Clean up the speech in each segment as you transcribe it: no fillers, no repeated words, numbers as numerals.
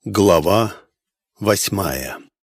Глава 8.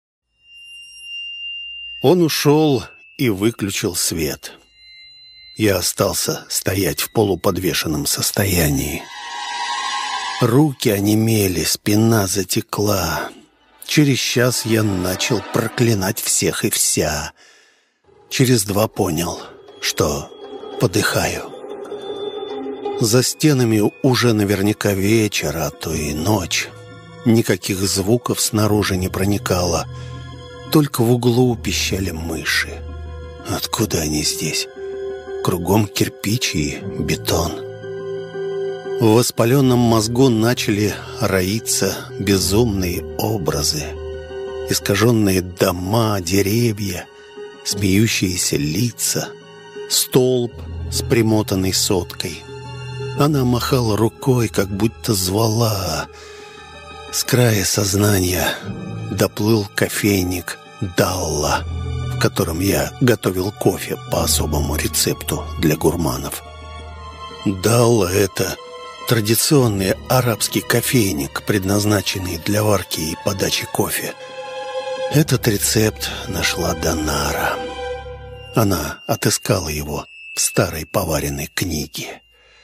Он ушел и выключил свет. Я остался стоять в полуподвешенном состоянии. Руки онемели, спина затекла. Через час я начал проклинать всех и вся. Через 2 понял, что подыхаю. За стенами уже наверняка вечер, а то и ночь. Никаких звуков снаружи не проникало. Только в углу пищали мыши. Откуда они здесь? Кругом кирпич и бетон. В воспаленном мозгу начали роиться безумные образы. Искаженные дома, деревья, смеющиеся лица, столб с примотанной соткой. Она махала рукой, как будто звала. С края сознания доплыл кофейник «Далла», в котором я готовил кофе по особому рецепту для гурманов. «Далла» — это традиционный арабский кофейник, предназначенный для варки и подачи кофе. Этот рецепт нашла Донара. Она отыскала его в старой поваренной книге.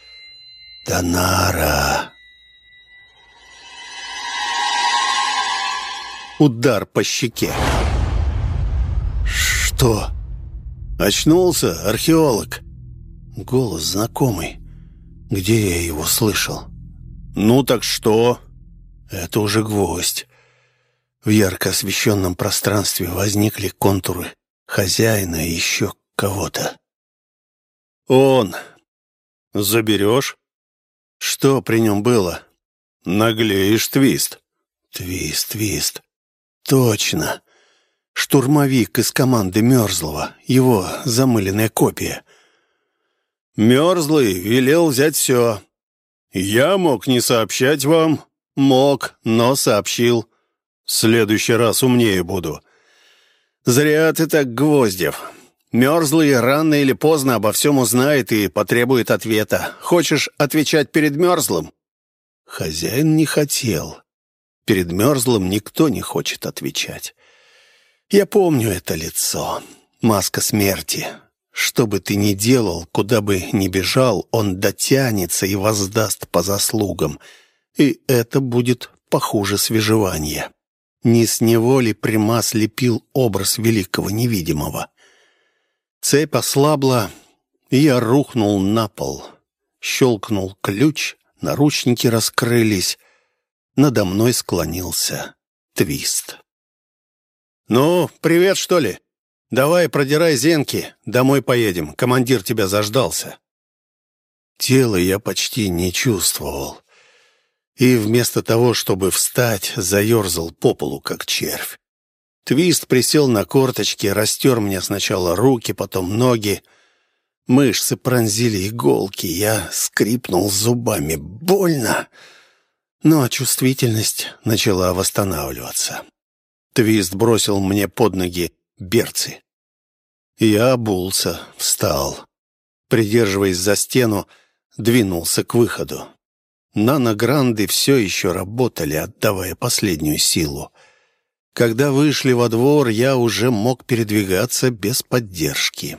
Донара. Удар по щеке. «Что?» «Очнулся, археолог?» Голос знакомый. Где я его слышал? «Ну так что?» Это уже гвоздь. В ярко освещенном пространстве возникли контуры хозяина и еще кого-то. «Он. Заберешь?» «Что при нем было?» «Наглеешь, Твист». «Твист. Точно. Штурмовик из команды Мерзлого. Его замыленная копия». «Мерзлый велел взять все. Я мог не сообщать вам. Мог, но сообщил. В следующий раз умнее буду. Зря ты так, Гвоздев. Мерзлый рано или поздно обо всем узнает и потребует ответа. Хочешь отвечать перед Мерзлым?» Хозяин не хотел. Перед Мерзлым никто не хочет отвечать. Я помню это лицо. Маска смерти. Что бы ты ни делал, куда бы ни бежал, он дотянется и воздаст по заслугам. И это будет похуже свежевания. Не с него ли Примас лепил образ великого невидимого? Цепь ослабла, и я рухнул на пол. Щелкнул ключ, наручники раскрылись. Надо мной склонился Твист. «Ну, привет, что ли? Давай, продирай зенки, домой поедем, командир тебя заждался». Тело я почти не чувствовал. И вместо того, чтобы встать, заерзал по полу, как червь. Твист присел на корточки, растер мне сначала руки, потом ноги. Мышцы пронзили иголки, я скрипнул зубами. Больно! Но чувствительность начала восстанавливаться. Твист бросил мне под ноги берцы. Я обулся, встал. Придерживаясь за стену, двинулся к выходу. Наногранды все еще работали, отдавая последнюю силу. Когда вышли во двор, я уже мог передвигаться без поддержки.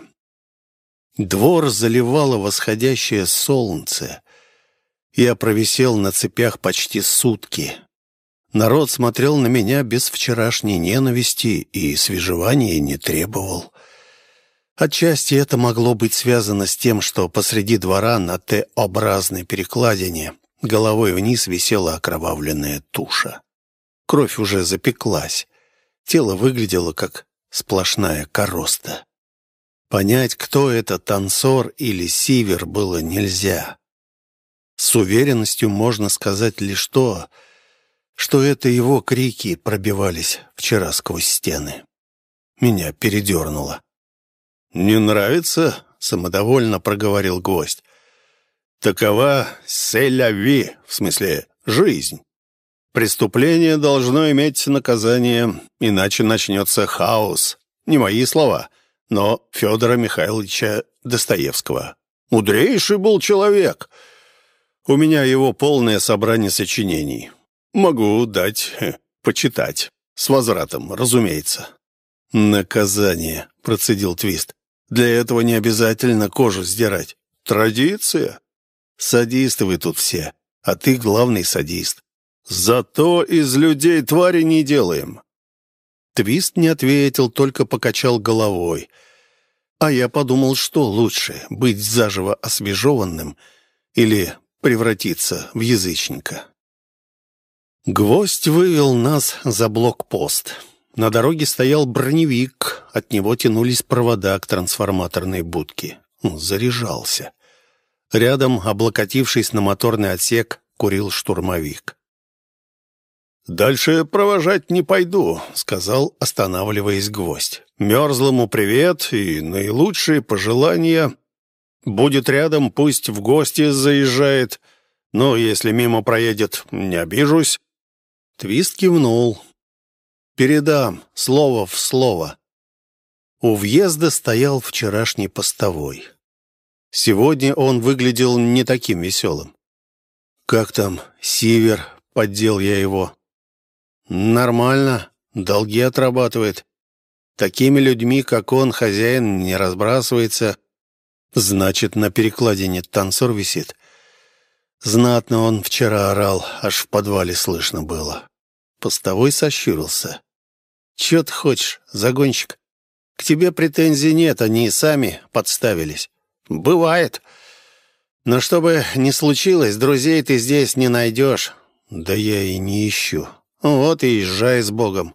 Двор заливало восходящее солнце. Я провисел на цепях почти сутки. Народ смотрел на меня без вчерашней ненависти и свежевания не требовал. Отчасти это могло быть связано с тем, что посреди двора на Т-образной перекладине головой вниз висела окровавленная туша. Кровь уже запеклась. Тело выглядело как сплошная короста. Понять, кто это, танцор или сивер, было нельзя. С уверенностью можно сказать лишь то, что это его крики пробивались вчера сквозь стены. Меня передернуло. «Не нравится?» — самодовольно проговорил Гвоздь. «Такова селяви, в смысле жизнь. Преступление должно иметь наказание, иначе начнется хаос. Не мои слова, но Федора Михайловича Достоевского. Мудрейший был человек. У меня его полное собрание сочинений. Могу дать почитать. С возвратом, разумеется». «Наказание», — процедил Твист. «Для этого не обязательно кожу сдирать. Традиция. Садисты вы тут все, а ты главный садист. Зато из людей твари не делаем». Твист не ответил, только покачал головой. А я подумал, что лучше, быть заживо освежеванным или превратиться в язычника. Гвоздь вывел нас за блокпост. На дороге стоял броневик, от него тянулись провода к трансформаторной будке. Заряжался. Рядом, облокотившись на моторный отсек, курил штурмовик. «Дальше провожать не пойду», — сказал, останавливаясь Гвоздь. «Мерзлому привет и наилучшие пожелания. Будет рядом, пусть в гости заезжает. Но если мимо проедет, не обижусь». Твист кивнул. «Передам, слово в слово». У въезда стоял вчерашний постовой. Сегодня он выглядел не таким веселым. «Как там, Сивер?» — поддел я его. «Нормально, долги отрабатывает. Такими людьми, как он, хозяин не разбрасывается». «Значит, на перекладине танцор висит?» Знатно он вчера орал, аж в подвале слышно было. Постовой сощурился. «Чё ты хочешь, загонщик? К тебе претензий нет, они сами подставились». «Бывает. Но что бы ни случилось, друзей ты здесь не найдешь». «Да я и не ищу». «Вот и езжай с Богом».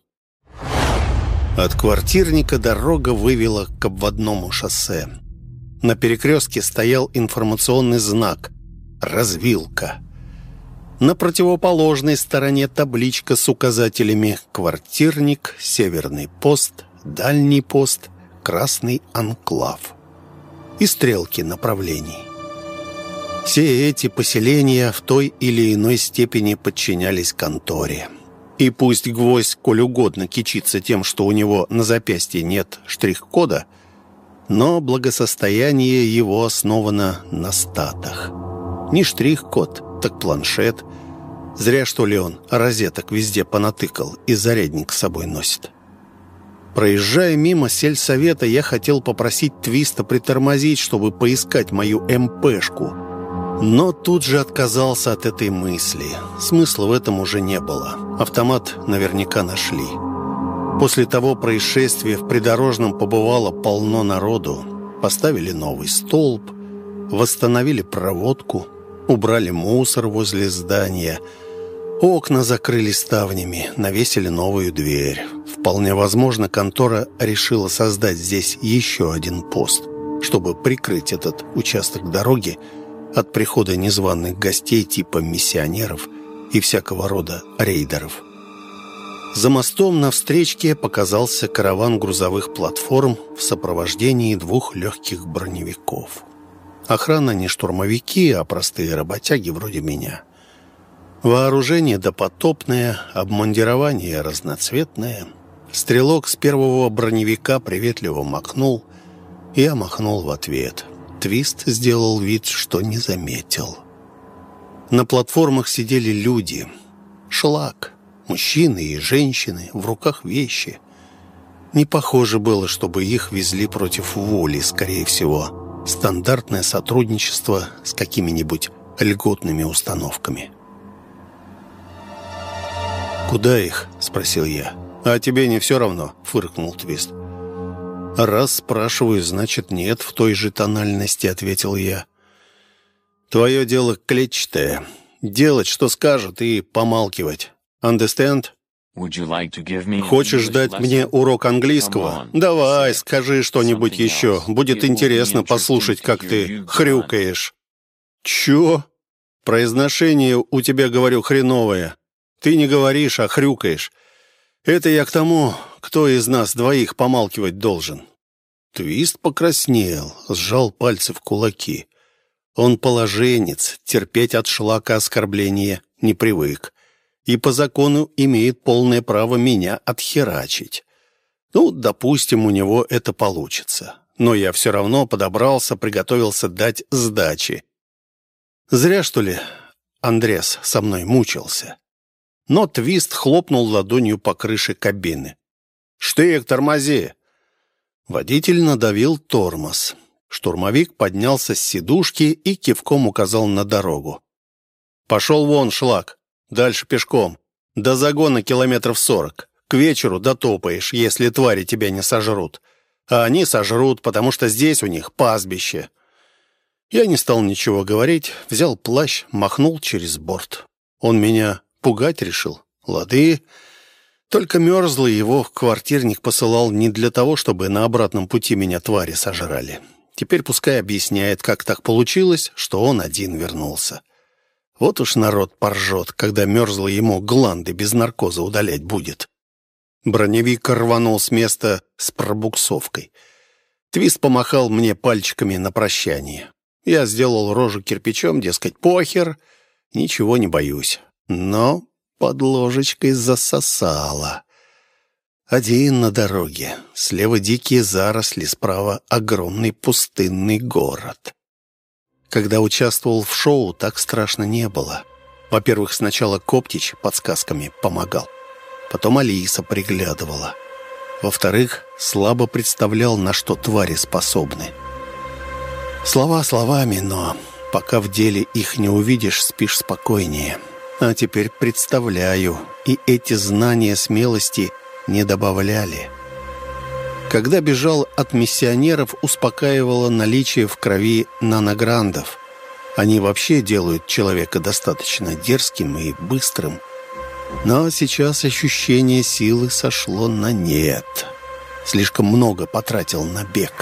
От квартирника дорога вывела к обводному шоссе. На перекрестке стоял информационный знак «Развилка». На противоположной стороне табличка с указателями «Квартирник», «Северный пост», «Дальний пост», «Красный анклав» и стрелки направлений. Все эти поселения в той или иной степени подчинялись конторе. И пусть Гвоздь, коль угодно, кичится тем, что у него на запястье нет штрих-кода, но благосостояние его основано на статах. Не штрих-код, так планшет. Зря, что ли, он розеток везде понатыкал и зарядник с собой носит. Проезжая мимо сельсовета, я хотел попросить Твиста притормозить, чтобы поискать мою МПшку. Но тут же отказался от этой мысли. Смысла в этом уже не было. Автомат наверняка нашли. После того происшествия в придорожном побывало полно народу. Поставили новый столб, восстановили проводку, убрали мусор возле здания. Окна закрыли ставнями, навесили новую дверь. Вполне возможно, контора решила создать здесь еще один пост, чтобы прикрыть этот участок дороги от прихода незваных гостей типа миссионеров и всякого рода рейдеров. За мостом на встречке показался караван грузовых платформ в сопровождении 2 легких броневиков. Охрана не штурмовики, а простые работяги вроде меня. Вооружение допотопное, обмундирование разноцветное. Стрелок с первого броневика приветливо махнул, я махнул в ответ. Твист сделал вид, что не заметил. На платформах сидели люди. Шлак. Мужчины и женщины, в руках вещи. Не похоже было, чтобы их везли против воли, скорее всего. Стандартное сотрудничество с какими-нибудь льготными установками. «Куда их?» — спросил я. «А тебе не все равно?» — фыркнул Твист. «Раз спрашиваю, значит нет», — в той же тональности ответил я. «Твое дело клетчатое. Делать, что скажут, и помалкивать. Understand?» «Хочешь дать мне урок английского? Давай, скажи что-нибудь еще. Будет интересно послушать, как ты хрюкаешь». «Чё? Произношение у тебя, говорю, хреновое. Ты не говоришь, а хрюкаешь. Это я к тому, кто из нас двоих помалкивать должен». Твист покраснел, сжал пальцы в кулаки. Он положенец, терпеть от шлака оскорбления не привык. И по закону имеет полное право меня отхерачить. Ну, допустим, у него это получится. Но я все равно подобрался, приготовился дать сдачи. Зря, что ли, Андрес со мной мучился. но Твист хлопнул ладонью по крыше кабины. «Штык, тормози!» Водитель надавил тормоз. Штурмовик поднялся с сидушки и кивком указал на дорогу. «Пошел вон, шлак. Дальше пешком. До загона 40 километров. К вечеру дотопаешь, если твари тебя не сожрут. А они сожрут, потому что здесь у них пастбище». Я не стал ничего говорить, взял плащ, махнул через борт. Он меня пугать решил. Лады. Только мерзлый его квартирник посылал не для того, чтобы на обратном пути меня твари сожрали. Теперь пускай объясняет, как так получилось, что он один вернулся. Вот уж народ поржет, когда мерзлый ему гланды без наркоза удалять будет. Броневик рванул с места с пробуксовкой. Твист помахал мне пальчиками на прощание. Я сделал рожу кирпичом, дескать, похер, ничего не боюсь. Но под ложечкой засосало. Один на дороге. Слева дикие заросли, справа огромный пустынный город. Когда участвовал в шоу, так страшно не было. Во-первых, сначала Коптич подсказками помогал. Потом Алиса приглядывала. Во-вторых, слабо представлял, на что твари способны. Слова словами, но пока в деле их не увидишь, спишь спокойнее. А теперь представляю, и эти знания смелости не добавляли. Когда бежал от миссионеров, успокаивало наличие в крови нанограндов. Они вообще делают человека достаточно дерзким и быстрым. Но сейчас ощущение силы сошло на нет. Слишком много потратил на бег.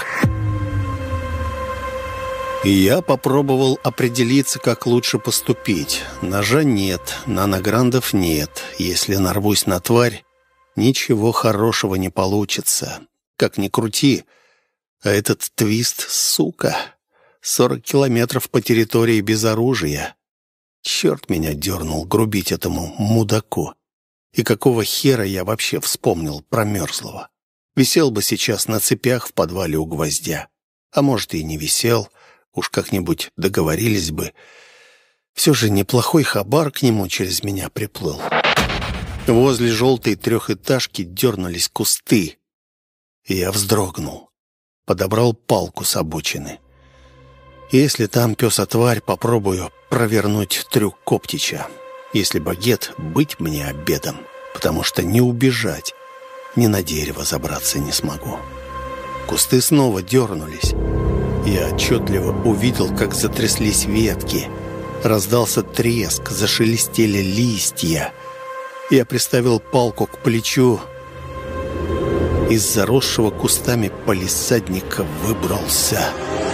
И я попробовал определиться, как лучше поступить. Ножа нет, нанограндов нет. Если нарвусь на тварь, ничего хорошего не получится. Как ни крути, а этот Твист, сука, 40 километров по территории без оружия. Черт меня дернул грубить этому мудаку. И какого хера я вообще вспомнил про мерзлого? Висел бы сейчас на цепях в подвале у гвоздя. А может, и не висел. Уж как-нибудь договорились бы. Все же неплохой хабар к нему через меня приплыл. Возле желтой трехэтажки дернулись кусты. И я вздрогнул. Подобрал палку с обочины. Если там пёса-тварь, попробую провернуть трюк Коптича. Если багет, быть мне обедом, потому что не убежать, ни на дерево забраться не смогу. Кусты снова дернулись. Я отчетливо увидел, как затряслись ветки. Раздался треск, зашелестели листья. Я приставил палку к плечу. Из заросшего кустами палисадника выбрался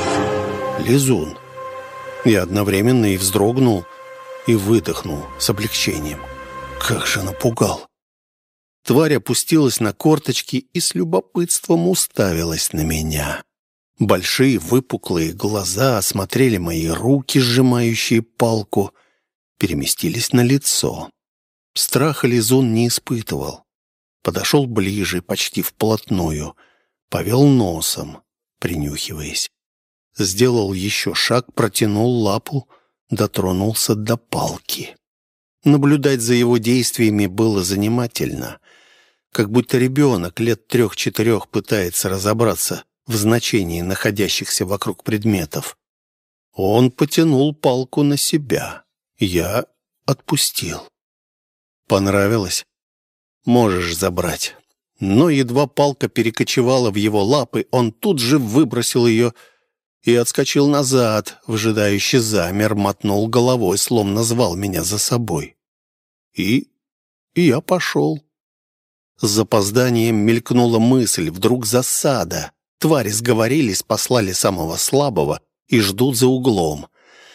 лизун. Я одновременно и вздрогнул, и выдохнул с облегчением. Как же напугал! Тварь опустилась на корточки и с любопытством уставилась на меня. Большие выпуклые глаза осмотрели мои руки, сжимающие палку, переместились на лицо. Страха лизун не испытывал. Подошел ближе, почти вплотную, повел носом, принюхиваясь. Сделал еще шаг, протянул лапу, дотронулся до палки. Наблюдать за его действиями было занимательно. Как будто ребенок лет 3-4 пытается разобраться в значении находящихся вокруг предметов. Он потянул палку на себя. Я отпустил. Понравилось? Можешь забрать. Но едва палка перекочевала в его лапы, он тут же выбросил ее и отскочил назад, выжидающе замер, мотнул головой, словно звал меня за собой. И я пошел. С запозданием мелькнула мысль, вдруг засада. Твари сговорились, послали самого слабого и ждут за углом.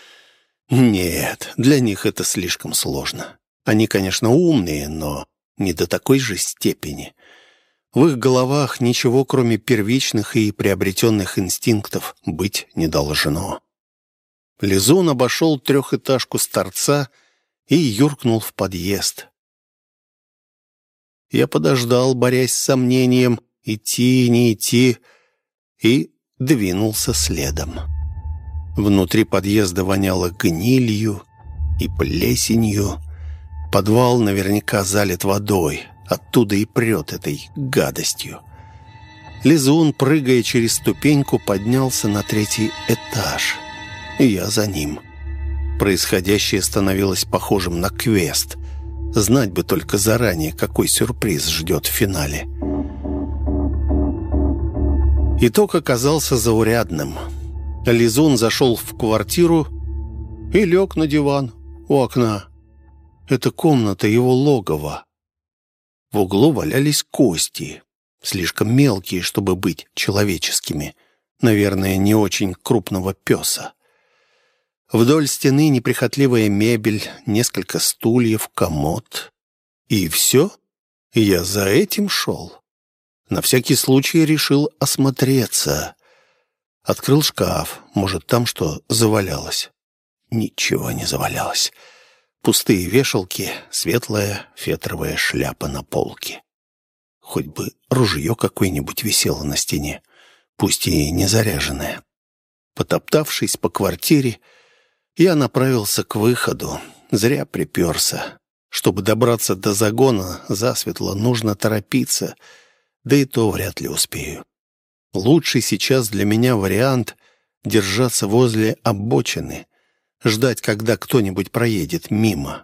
Нет, для них это слишком сложно. Они, конечно, умные, но не до такой же степени. В их головах ничего, кроме первичных и приобретенных инстинктов, быть не должно. Лизун обошел трехэтажку с торца и юркнул в подъезд. Я подождал, борясь с сомнением, идти, не идти, и двинулся следом. Внутри подъезда воняло гнилью и плесенью. Подвал наверняка залит водой, оттуда и прет этой гадостью. Лизун, прыгая через ступеньку, поднялся на 3-й этаж. И я за ним. Происходящее становилось похожим на квест. Знать бы только заранее, какой сюрприз ждет в финале. Итог оказался заурядным. Лизун зашел в квартиру и лег на диван у окна. Это комната его логова. В углу валялись кости, слишком мелкие, чтобы быть человеческими. Наверное, не очень крупного пёса. Вдоль стены неприхотливая мебель, несколько стульев, комод. И все? Я за этим шел. На всякий случай решил осмотреться. Открыл шкаф. Может, там что завалялось? Ничего не завалялось. Пустые вешалки, светлая фетровая шляпа на полке. Хоть бы ружье какое-нибудь висело на стене, пусть и не заряженное. Потоптавшись по квартире, я направился к выходу. Зря приперся. Чтобы добраться до загона засветло, нужно торопиться, да и то вряд ли успею. Лучший сейчас для меня вариант — держаться возле обочины, ждать, когда кто-нибудь проедет мимо.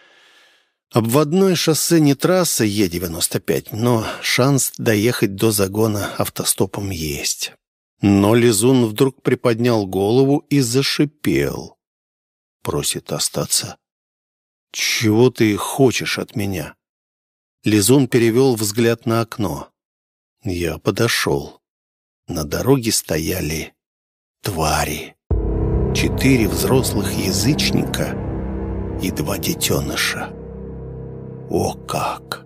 Обводное шоссе не трасса Е-95, но шанс доехать до загона автостопом есть. Но Лизун вдруг приподнял голову и зашипел. Просит остаться. «Чего ты хочешь от меня?» Лизун перевел взгляд на окно. Я подошел. На дороге стояли твари. 4 взрослых язычника и 2 детеныша. О как!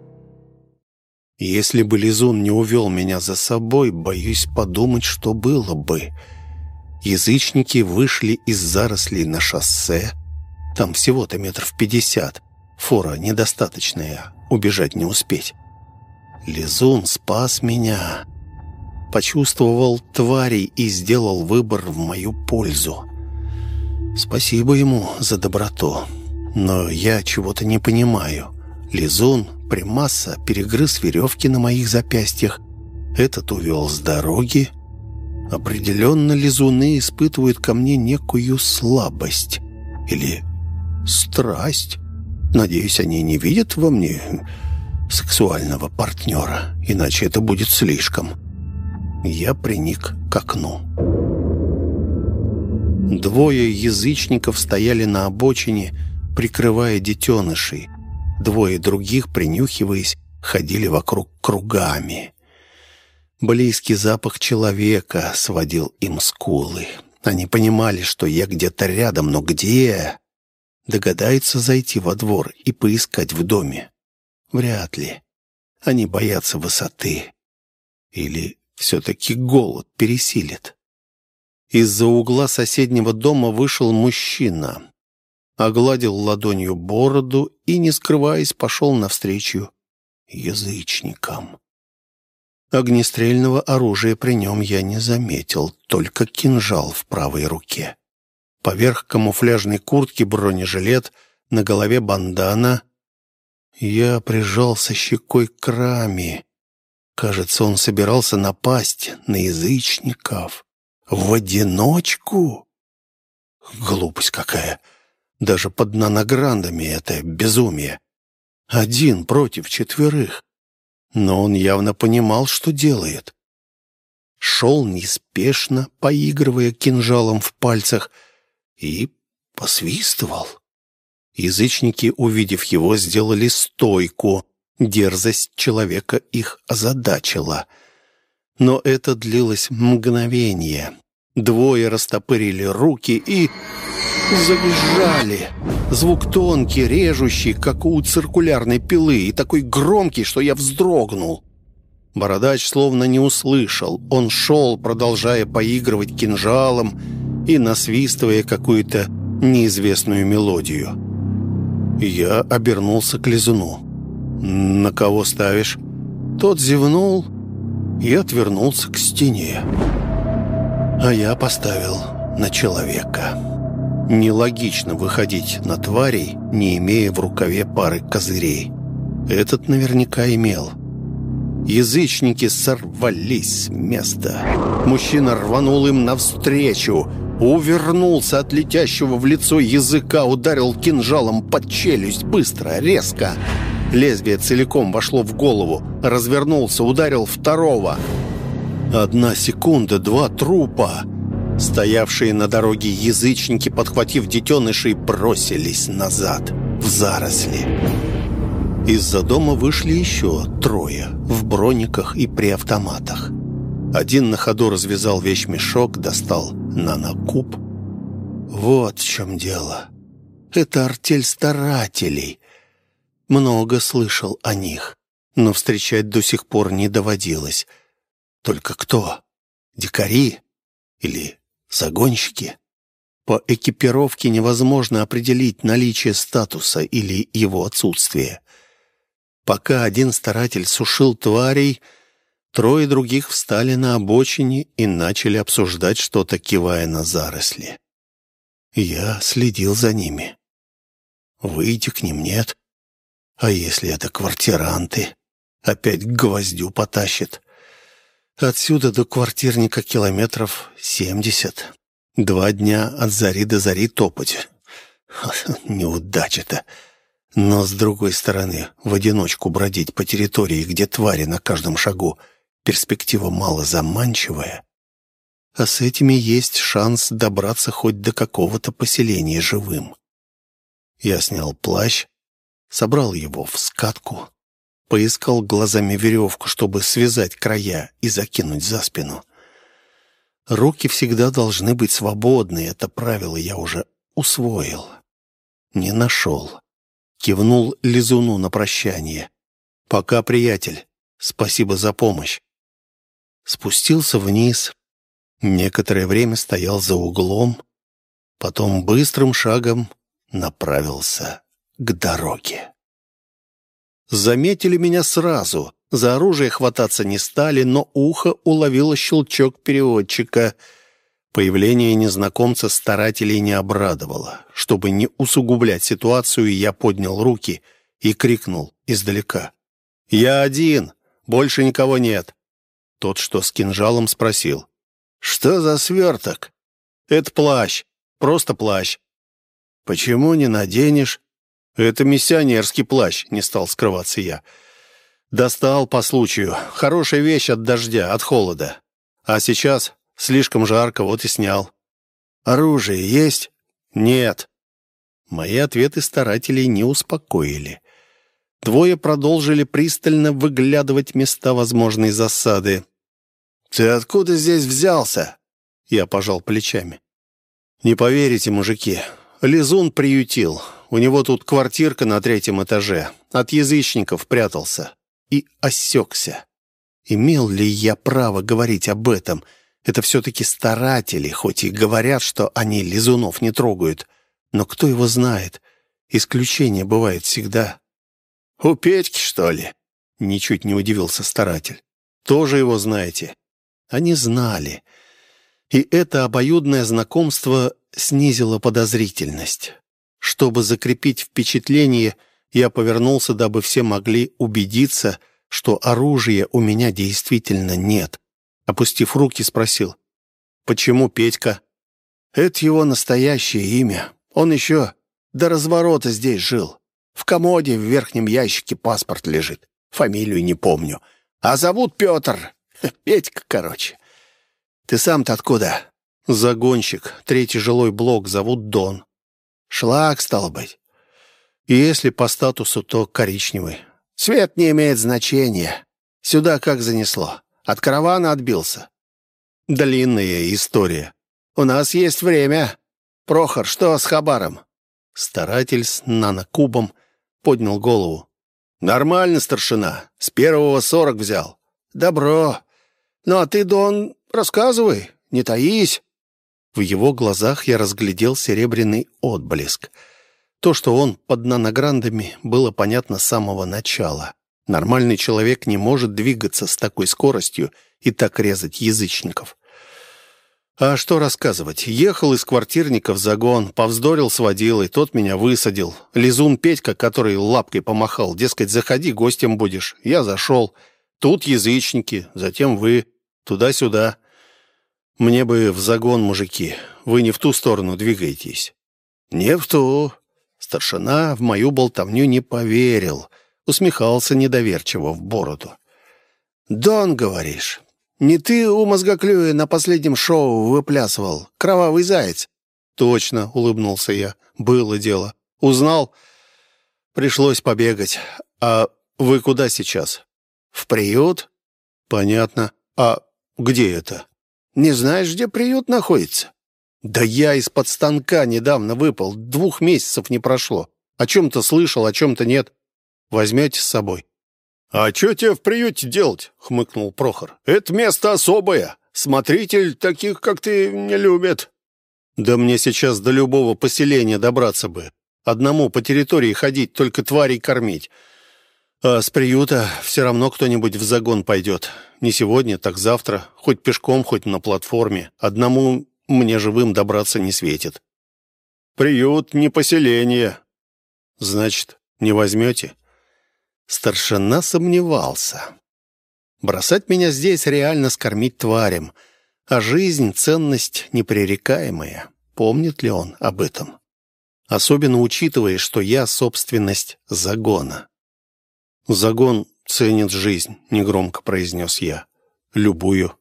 Если бы Лизун не увел меня за собой, боюсь подумать, что было бы. Язычники вышли из зарослей на шоссе. Там всего-то 50 метров. Фора недостаточная, убежать не успеть. Лизун спас меня. Почувствовал тварей и сделал выбор в мою пользу. Спасибо ему за доброту. Но я чего-то не понимаю. Лизун, примаса, перегрыз веревки на моих запястьях. Этот увел с дороги. Определенно лизуны испытывают ко мне некую слабость. Или страсть. Надеюсь, они не видят во мне сексуального партнера. Иначе это будет слишком. Я приник к окну. 2 язычников стояли на обочине, прикрывая детенышей. 2 других, принюхиваясь, ходили вокруг кругами. Близкий запах человека сводил им скулы. Они понимали, что я где-то рядом, но где? Догадаются зайти во двор и поискать в доме? Вряд ли. Они боятся высоты. Или все-таки голод пересилит? Из-за угла соседнего дома вышел мужчина. Огладил ладонью бороду и, не скрываясь, пошел навстречу язычникам. Огнестрельного оружия при нем я не заметил, только кинжал в правой руке. Поверх камуфляжной куртки бронежилет, на голове бандана. Я прижался щекой к раме. Кажется, он собирался напасть на язычников. В одиночку? Глупость какая! Даже под нанограндами это безумие. 1 против 4. Но он явно понимал, что делает. Шел неспешно, поигрывая кинжалом в пальцах, и посвистывал. Язычники, увидев его, сделали стойку. Дерзость человека их озадачила. Но это длилось мгновение. 2 растопырили руки и завизжали. Звук тонкий, режущий, как у циркулярной пилы, и такой громкий, что я вздрогнул. Бородач словно не услышал. Он шел, продолжая поигрывать кинжалом и насвистывая какую-то неизвестную мелодию. Я обернулся к Лизуну. «На кого ставишь?» Тот зевнул и отвернулся к стене. А я поставил на человека. Нелогично выходить на тварей, не имея в рукаве пары козырей. Этот наверняка имел. Язычники сорвались с места. Мужчина рванул им навстречу, увернулся от летящего в лицо языка, ударил кинжалом под челюсть быстро, резко. Лезвие целиком вошло в голову, развернулся, ударил второго. 1 секунда, 2 трупа. Стоявшие на дороге язычники, подхватив детенышей, бросились назад, в заросли. Из-за дома вышли еще 3 в брониках и при автоматах. Один на ходу развязал вещмешок, достал нанокуб. Вот в чем дело. Это артель старателей. Много слышал о них, но встречать до сих пор не доводилось. Только кто? Дикари? Или загонщики? По экипировке невозможно определить наличие статуса или его отсутствие. Пока один старатель сушил тварей, 3 других встали на обочине и начали обсуждать что-то, кивая на заросли. Я следил за ними. Выйти к ним нет. А если это квартиранты? Опять к гвоздю потащит. Отсюда до квартирника километров 70. 2 дня от зари до зари топать. Неудача-то. Но, с другой стороны, в одиночку бродить по территории, где твари на каждом шагу, перспектива мало заманчивая. А с этими есть шанс добраться хоть до какого-то поселения живым. Я снял плащ, собрал его в скатку, поискал глазами веревку, чтобы связать края и закинуть за спину. Руки всегда должны быть свободны, это правило я уже усвоил. Не нашел. Кивнул лизуну на прощание. «Пока, приятель. Спасибо за помощь». Спустился вниз. Некоторое время стоял за углом, потом быстрым шагом направился к дороге. Заметили меня сразу. За оружие хвататься не стали, но ухо уловило щелчок переводчика. Появление незнакомца старателей не обрадовало. Чтобы не усугублять ситуацию, я поднял руки и крикнул издалека: «Я один! Больше никого нет!» Тот, что с кинжалом, спросил: «Что за сверток?» «Это плащ. Просто плащ». «Почему не наденешь?» «Это миссионерский плащ», — не стал скрываться я. «Достал по случаю. Хорошая вещь от дождя, от холода. А сейчас слишком жарко, вот и снял». «Оружие есть?» «Нет». Мои ответы старателей не успокоили. 2 продолжили пристально выглядывать места возможной засады. «Ты откуда здесь взялся?» Я пожал плечами. «Не поверите, мужики, лизун приютил. У него тут квартирка на 3-м этаже. От язычников прятался». И осекся. Имел ли я право говорить об этом? Это все-таки старатели, хоть и говорят, что они лизунов не трогают. Но кто его знает? Исключение бывает всегда. «У Петьки, что ли?» Ничуть не удивился старатель. «Тоже его знаете?» Они знали. И это обоюдное знакомство снизило подозрительность. Чтобы закрепить впечатление, я повернулся, дабы все могли убедиться, что оружия у меня действительно нет. Опустив руки, спросил: «Почему Петька?» «Это его настоящее имя. Он еще до разворота здесь жил. В комоде в верхнем ящике паспорт лежит. Фамилию не помню. А зовут Петр. Петька, короче. Ты сам-то откуда?» «Загонщик. 3-й жилой блок. Зовут Дон». «Шлак, стало быть». «Если по статусу, то коричневый». «Цвет не имеет значения. Сюда как занесло? От каравана отбился?» «Длинная история». «У нас есть время. Прохор, что с хабаром?» Старатель с нанокубом поднял голову. «Нормально, старшина. С 1-го 40 взял». «Добро. Ну а ты, Дон, рассказывай, не таись». В его глазах я разглядел серебряный отблеск. То, что он под нанограндами, было понятно с самого начала. Нормальный человек не может двигаться с такой скоростью и так резать язычников. А что рассказывать? Ехал из квартирника в загон, повздорил с водилой, тот меня высадил. Лизун Петька, который лапкой помахал, дескать, заходи, гостем будешь. Я зашел. Тут язычники, затем вы. Туда-сюда. Мне бы в загон, мужики. Вы не в ту сторону двигаетесь. Не в ту. Старшина в мою болтовню не поверил. Усмехался недоверчиво в бороду. «Дон, говоришь? Не ты у мозгоклюя на последнем шоу выплясывал? Кровавый заяц?» «Точно», — улыбнулся я. «Было дело. Узнал? Пришлось побегать. А вы куда сейчас?» «В приют?» «Понятно. А где это?» «Не знаешь, где приют находится?» «Да я из-под станка недавно выпал. 2 месяцев не прошло. О чем-то слышал, о чем-то нет. Возьмете с собой?» «А что тебе в приюте делать?» — хмыкнул Прохор. «Это место особое. Смотритель таких, как ты, не любит». «Да мне сейчас до любого поселения добраться бы. Одному по территории ходить, только тварей кормить. А с приюта все равно кто-нибудь в загон пойдет. Не сегодня, так завтра. Хоть пешком, хоть на платформе. Одному мне живым добраться не светит». «Приют не поселение». «Значит, не возьмете?» Старшина сомневался. Бросать меня здесь реально скормить тварям, а жизнь — ценность непререкаемая. Помнит ли он об этом? Особенно учитывая, что я собственность загона. «Загон ценит жизнь», — негромко произнес я. «Любую».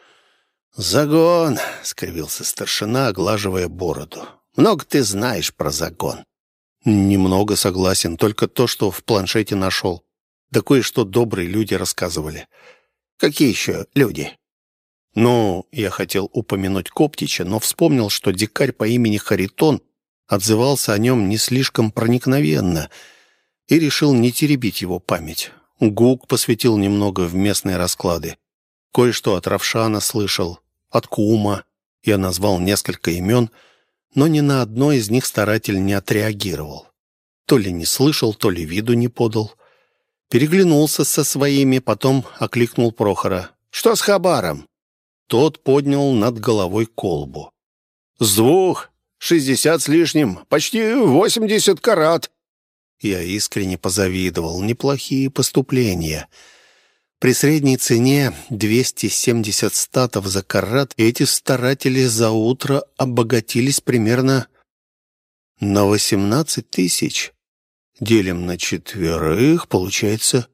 «Загон», — скривился старшина, оглаживая бороду. «Много ты знаешь про загон». «Немного, согласен. Только то, что в планшете нашел. Да кое-что добрые люди рассказывали». «Какие еще люди?» «Ну, я хотел упомянуть Коптича, но вспомнил, что дикарь по имени Харитон отзывался о нем не слишком проникновенно и решил не теребить его память. Гук посвятил немного в местные расклады. Кое-что от Равшана слышал, от Кума. Я назвал несколько имен, но ни на одно из них старатель не отреагировал. То ли не слышал, то ли виду не подал. Переглянулся со своими, потом окликнул Прохора. «Что с хабаром?» Тот поднял над головой колбу. «С 2, 60 с лишним, почти 80 карат». Я искренне позавидовал. Неплохие поступления. При средней цене 270 статов за карат эти старатели за утро обогатились примерно на 18 тысяч. Делим на 4, получается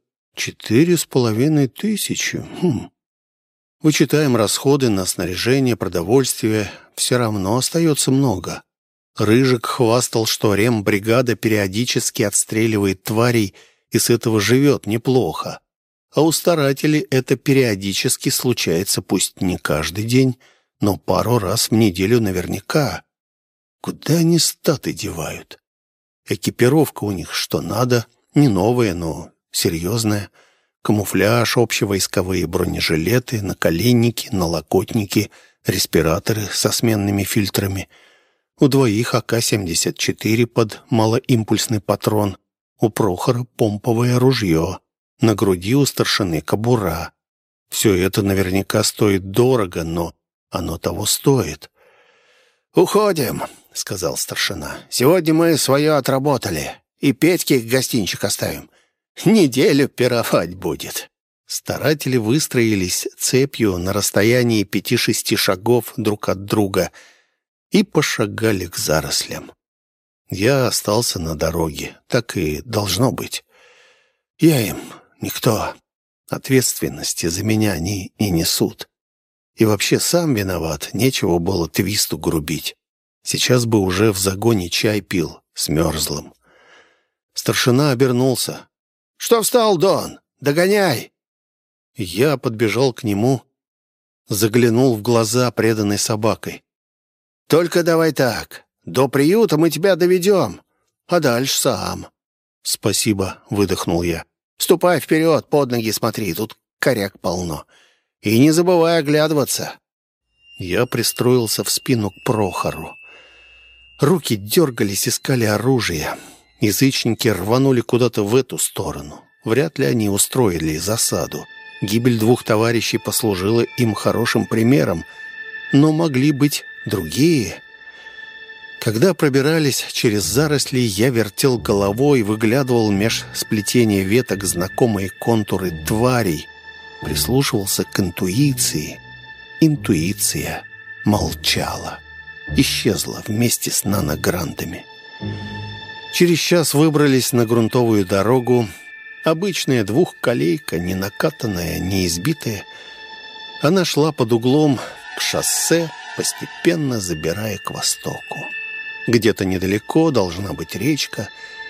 4500. Вычитаем расходы на снаряжение, продовольствие. Все равно остается много. Рыжик хвастал, что рембригада периодически отстреливает тварей и с этого живет неплохо. А у старателей это периодически случается, пусть не каждый день, но пару раз в неделю наверняка. Куда они статы девают? Экипировка у них что надо, не новая, но серьезная. Камуфляж, общевойсковые бронежилеты, наколенники, налокотники, респираторы со сменными фильтрами. У двоих АК-74 под малоимпульсный патрон, у Прохора помповое ружье. На груди у старшины кобура. Все это наверняка стоит дорого, но оно того стоит. «Уходим», — сказал старшина. «Сегодня мы свое отработали, и Петьке гостинчик оставим. Неделю пировать будет». Старатели выстроились цепью на расстоянии 5-6 шагов друг от друга и пошагали к зарослям. Я остался на дороге, так и должно быть. Я им никто. Ответственности за меня они не несут. И вообще сам виноват, нечего было Твисту грубить. Сейчас бы уже в загоне чай пил с мерзлым. Старшина обернулся. «Что встал, Дон? Догоняй!» Я подбежал к нему, заглянул в глаза преданной собакой. «Только давай так. До приюта мы тебя доведем, а дальше сам». «Спасибо», — выдохнул я. «Ступай вперед, под ноги смотри, тут коряк полно. И не забывай оглядываться». Я пристроился в спину к Прохору. Руки дергались, искали оружие. Язычники рванули куда-то в эту сторону. Вряд ли они устроили засаду. Гибель 2 товарищей послужила им хорошим примером. но могли быть другие. Когда пробирались через заросли, я вертел головой, выглядывал меж сплетения веток знакомые контуры тварей, прислушивался к интуиции. Интуиция молчала, исчезла вместе с нанограндами. Через час выбрались на грунтовую дорогу. Обычная двухколейка, не накатанная, не избитая. Она шла под углом к шоссе, постепенно забирая к востоку. Где-то недалеко должна быть речка.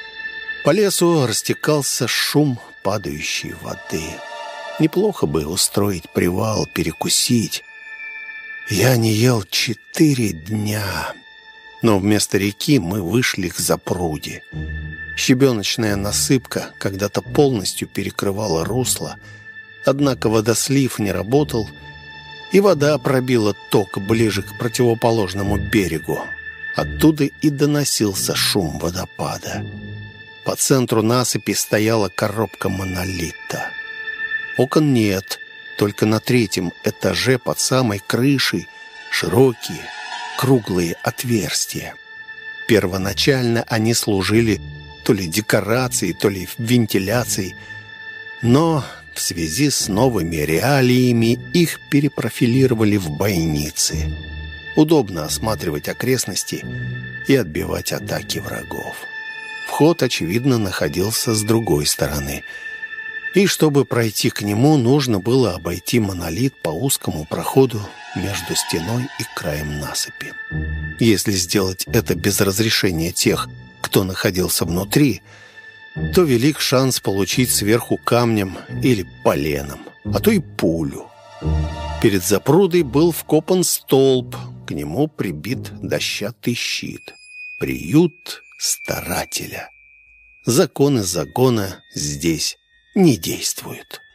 По лесу растекался шум падающей воды. Неплохо бы устроить привал, перекусить. Я не ел 4 дня. Но вместо реки мы вышли к запруде. Щебеночная насыпка когда-то полностью перекрывала русло, однако водослив не работал, и вода пробила ток ближе к противоположному берегу. Оттуда и доносился шум водопада. По центру насыпи стояла коробка монолита. Окон нет, только на 3-м этаже под самой крышей широкие, круглые отверстия. Первоначально они служили то ли декорацией, то ли вентиляцией, но в связи с новыми реалиями их перепрофилировали в бойницы. Удобно осматривать окрестности и отбивать атаки врагов. Вход, очевидно, находился с другой стороны. И чтобы пройти к нему, нужно было обойти монолит по узкому проходу между стеной и краем насыпи. Если сделать это без разрешения тех, кто находился внутри, то велик шанс получить сверху камнем или поленом, а то и пулю. Перед запрудой был вкопан столб, к нему прибит дощатый щит. Приют старателя. Законы загона здесь не действуют.